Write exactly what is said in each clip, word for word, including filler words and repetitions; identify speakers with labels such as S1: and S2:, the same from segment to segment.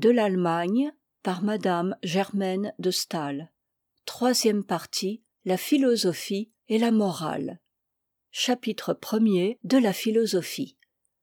S1: de l'Allemagne par Madame Germaine de Staël. Troisième partie, la philosophie et la morale. Chapitre premier de la philosophie.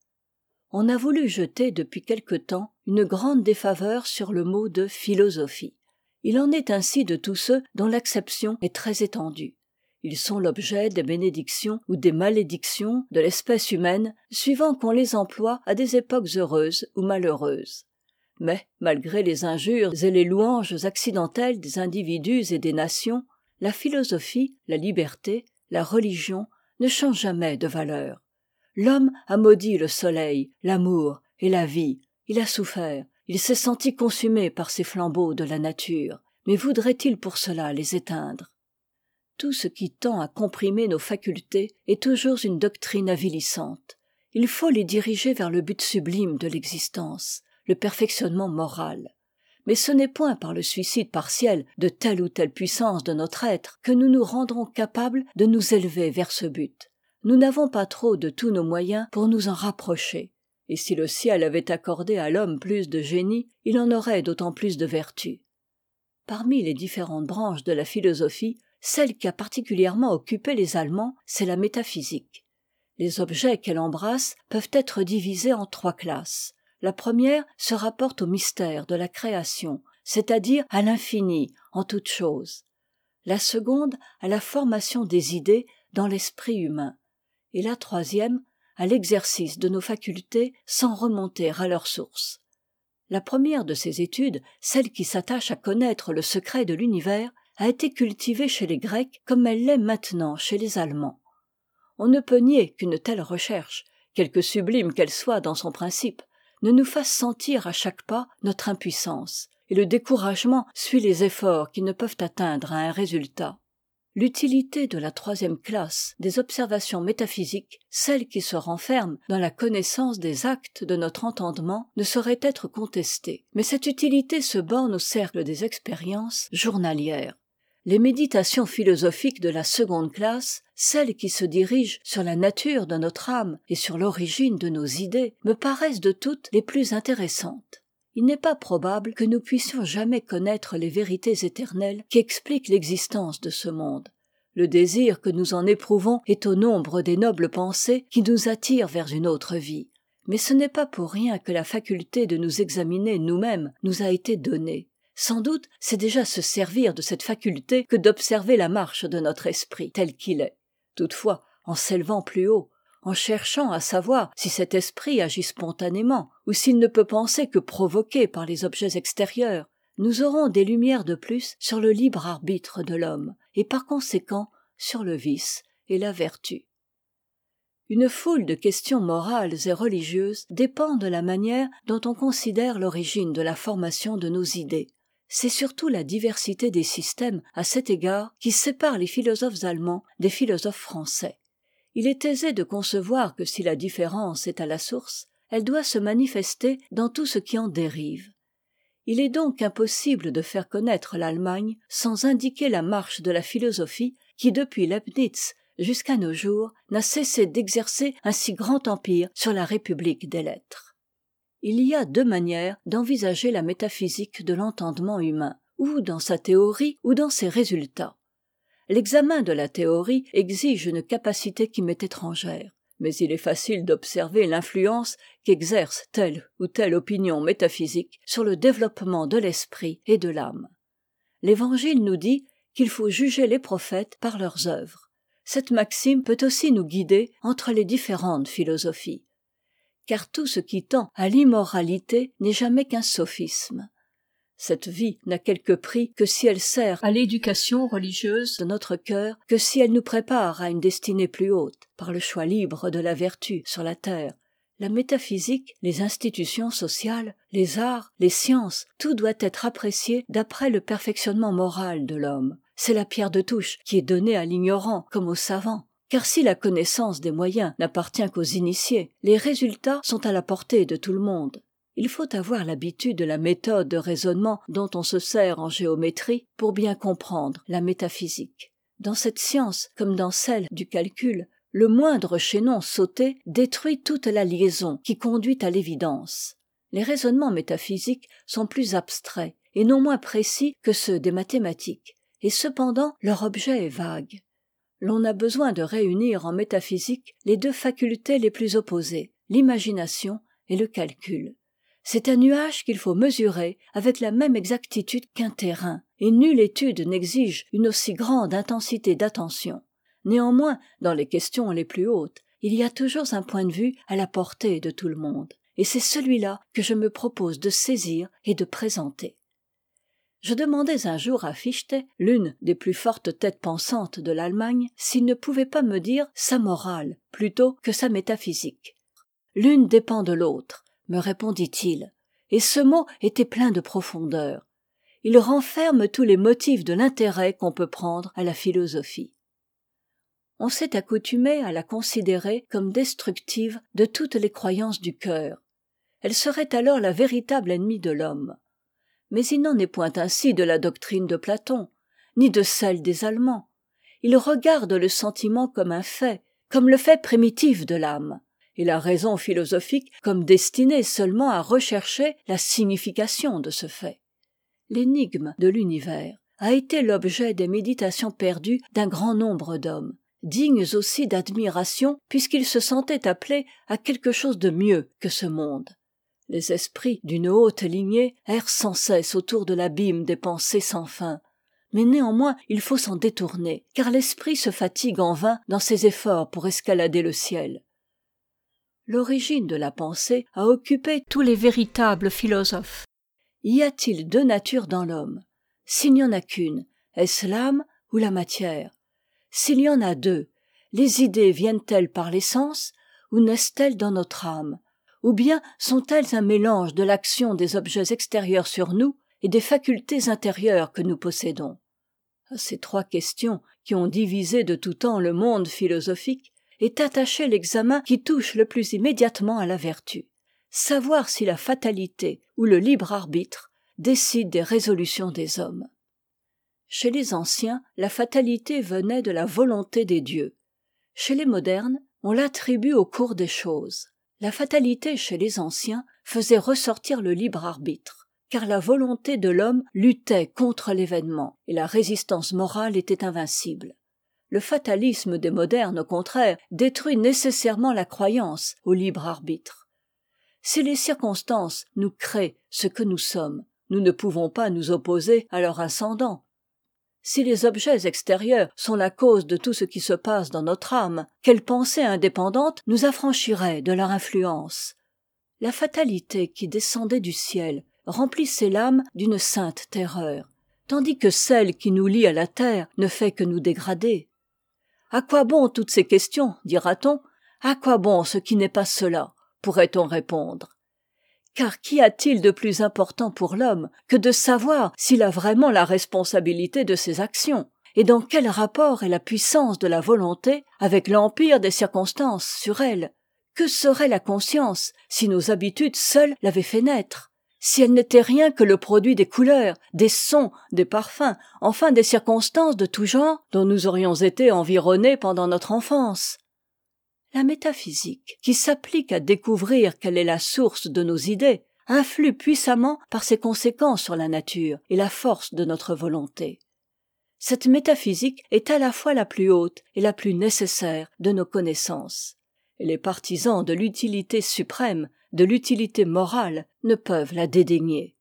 S1: On a voulu jeter depuis quelque temps une grande défaveur sur le mot de philosophie. Il en est ainsi de tous ceux dont l'acception est très étendue. Ils sont l'objet des bénédictions ou des malédictions de l'espèce humaine, suivant qu'on les emploie à des époques heureuses ou malheureuses. Mais, malgré les injures et les louanges accidentelles des individus et des nations, la philosophie, la liberté, la religion ne changent jamais de valeur. L'homme a maudit le soleil, l'amour et la vie. Il a souffert, il s'est senti consumé par ces flambeaux de la nature. Mais voudrait-il pour cela les éteindre ? Tout ce qui tend à comprimer nos facultés est toujours une doctrine avilissante. Il faut les diriger vers le but sublime de l'existence, le perfectionnement moral. Mais ce n'est point par le suicide partiel de telle ou telle puissance de notre être que nous nous rendrons capables de nous élever vers ce but. Nous n'avons pas trop de tous nos moyens pour nous en rapprocher. Et si le ciel avait accordé à l'homme plus de génie, il en aurait d'autant plus de vertu. Parmi les différentes branches de la philosophie, celle qui a particulièrement occupé les Allemands, c'est la métaphysique. Les objets qu'elle embrasse peuvent être divisés en trois classes. La première se rapporte au mystère de la création, c'est-à-dire à l'infini en toutes choses. La seconde, à la formation des idées dans l'esprit humain. Et la troisième, à l'exercice de nos facultés sans remonter à leur source. La première de ces études, celle qui s'attache à connaître le secret de l'univers, a été cultivée chez les Grecs comme elle l'est maintenant chez les Allemands. On ne peut nier qu'une telle recherche, quelque sublime qu'elle soit dans son principe, ne nous fasse sentir à chaque pas notre impuissance, et le découragement suit les efforts qui ne peuvent atteindre à un résultat. L'utilité de la troisième classe des observations métaphysiques, celle qui se renferme dans la connaissance des actes de notre entendement, ne saurait être contestée, mais cette utilité se borne au cercle des expériences journalières. Les méditations philosophiques de la seconde classe, celles qui se dirigent sur la nature de notre âme et sur l'origine de nos idées, me paraissent de toutes les plus intéressantes. Il n'est pas probable que nous puissions jamais connaître les vérités éternelles qui expliquent l'existence de ce monde. Le désir que nous en éprouvons est au nombre des nobles pensées qui nous attirent vers une autre vie. Mais ce n'est pas pour rien que la faculté de nous examiner nous-mêmes nous a été donnée. Sans doute, c'est déjà se servir de cette faculté que d'observer la marche de notre esprit tel qu'il est. Toutefois, en s'élevant plus haut, en cherchant à savoir si cet esprit agit spontanément ou s'il ne peut penser que provoqué par les objets extérieurs, nous aurons des lumières de plus sur le libre arbitre de l'homme et par conséquent sur le vice et la vertu. Une foule de questions morales et religieuses dépend de la manière dont on considère l'origine de la formation de nos idées. C'est surtout la diversité des systèmes à cet égard qui sépare les philosophes allemands des philosophes français. Il est aisé de concevoir que si la différence est à la source, elle doit se manifester dans tout ce qui en dérive. Il est donc impossible de faire connaître l'Allemagne sans indiquer la marche de la philosophie qui, depuis Leibniz jusqu'à nos jours, n'a cessé d'exercer un si grand empire sur la République des lettres. Il y a deux manières d'envisager la métaphysique de l'entendement humain, ou dans sa théorie ou dans ses résultats. L'examen de la théorie exige une capacité qui m'est étrangère, mais il est facile d'observer l'influence qu'exerce telle ou telle opinion métaphysique sur le développement de l'esprit et de l'âme. L'Évangile nous dit qu'il faut juger les prophètes par leurs œuvres. Cette maxime peut aussi nous guider entre les différentes philosophies. Car tout ce qui tend à l'immoralité n'est jamais qu'un sophisme. Cette vie n'a quelque prix que si elle sert à l'éducation religieuse de notre cœur, que si elle nous prépare à une destinée plus haute, par le choix libre de la vertu sur la terre. La métaphysique, les institutions sociales, les arts, les sciences, tout doit être apprécié d'après le perfectionnement moral de l'homme. C'est la pierre de touche qui est donnée à l'ignorant comme au savant. Car si la connaissance des moyens n'appartient qu'aux initiés, les résultats sont à la portée de tout le monde. Il faut avoir l'habitude de la méthode de raisonnement dont on se sert en géométrie pour bien comprendre la métaphysique. Dans cette science, comme dans celle du calcul, le moindre chaînon sauté détruit toute la liaison qui conduit à l'évidence. Les raisonnements métaphysiques sont plus abstraits et non moins précis que ceux des mathématiques, et cependant leur objet est vague. L'on a besoin de réunir en métaphysique les deux facultés les plus opposées, l'imagination et le calcul. C'est un nuage qu'il faut mesurer avec la même exactitude qu'un terrain, et nulle étude n'exige une aussi grande intensité d'attention. Néanmoins, dans les questions les plus hautes, il y a toujours un point de vue à la portée de tout le monde, et c'est celui-là que je me propose de saisir et de présenter. Je demandais un jour à Fichte, l'une des plus fortes têtes pensantes de l'Allemagne, s'il ne pouvait pas me dire sa morale plutôt que sa métaphysique. L'une dépend de l'autre, me répondit-il, et ce mot était plein de profondeur. Il renferme tous les motifs de l'intérêt qu'on peut prendre à la philosophie. On s'est accoutumé à la considérer comme destructive de toutes les croyances du cœur. Elle serait alors la véritable ennemie de l'homme. Mais il n'en est point ainsi de la doctrine de Platon, ni de celle des Allemands. Ils regardent le sentiment comme un fait, comme le fait primitif de l'âme, et la raison philosophique comme destinée seulement à rechercher la signification de ce fait. L'énigme de l'univers a été l'objet des méditations perdues d'un grand nombre d'hommes, dignes aussi d'admiration puisqu'ils se sentaient appelés à quelque chose de mieux que ce monde. Les esprits d'une haute lignée errent sans cesse autour de l'abîme des pensées sans fin, mais néanmoins il faut s'en détourner, car l'esprit se fatigue en vain dans ses efforts pour escalader le ciel. L'origine de la pensée a occupé tous les véritables philosophes. Y a-t-il deux natures dans l'homme? S'il n'y en a qu'une, est-ce l'âme ou la matière? S'il y en a deux, les idées viennent-elles par les sens ou naissent-elles dans notre âme? Ou bien sont-elles un mélange de l'action des objets extérieurs sur nous et des facultés intérieures que nous possédons? À ces trois questions qui ont divisé de tout temps le monde philosophique est attaché l'examen qui touche le plus immédiatement à la vertu. Savoir si la fatalité ou le libre arbitre décide des résolutions des hommes. Chez les anciens, la fatalité venait de la volonté des dieux. Chez les modernes, on l'attribue au cours des choses. La fatalité chez les anciens faisait ressortir le libre arbitre, car la volonté de l'homme luttait contre l'événement, et la résistance morale était invincible. Le fatalisme des modernes, au contraire, détruit nécessairement la croyance au libre arbitre. Si les circonstances nous créent ce que nous sommes, nous ne pouvons pas nous opposer à leur ascendant. Si les objets extérieurs sont la cause de tout ce qui se passe dans notre âme, quelle pensée indépendante nous affranchirait de leur influence? La fatalité qui descendait du ciel remplissait l'âme d'une sainte terreur, tandis que celle qui nous lie à la terre ne fait que nous dégrader. À quoi bon toutes ces questions, dira-t-on? À quoi bon ce qui n'est pas cela, pourrait-on répondre? Car qu'y a-t-il de plus important pour l'homme que de savoir s'il a vraiment la responsabilité de ses actions, et dans quel rapport est la puissance de la volonté avec l'empire des circonstances sur elle? Que serait la conscience si nos habitudes seules l'avaient fait naître, si elle n'était rien que le produit des couleurs, des sons, des parfums, enfin des circonstances de tout genre dont nous aurions été environnés pendant notre enfance? La métaphysique, qui s'applique à découvrir quelle est la source de nos idées, influe puissamment par ses conséquences sur la nature et la force de notre volonté. Cette métaphysique est à la fois la plus haute et la plus nécessaire de nos connaissances. Et les partisans de l'utilité suprême, de l'utilité morale, ne peuvent la dédaigner.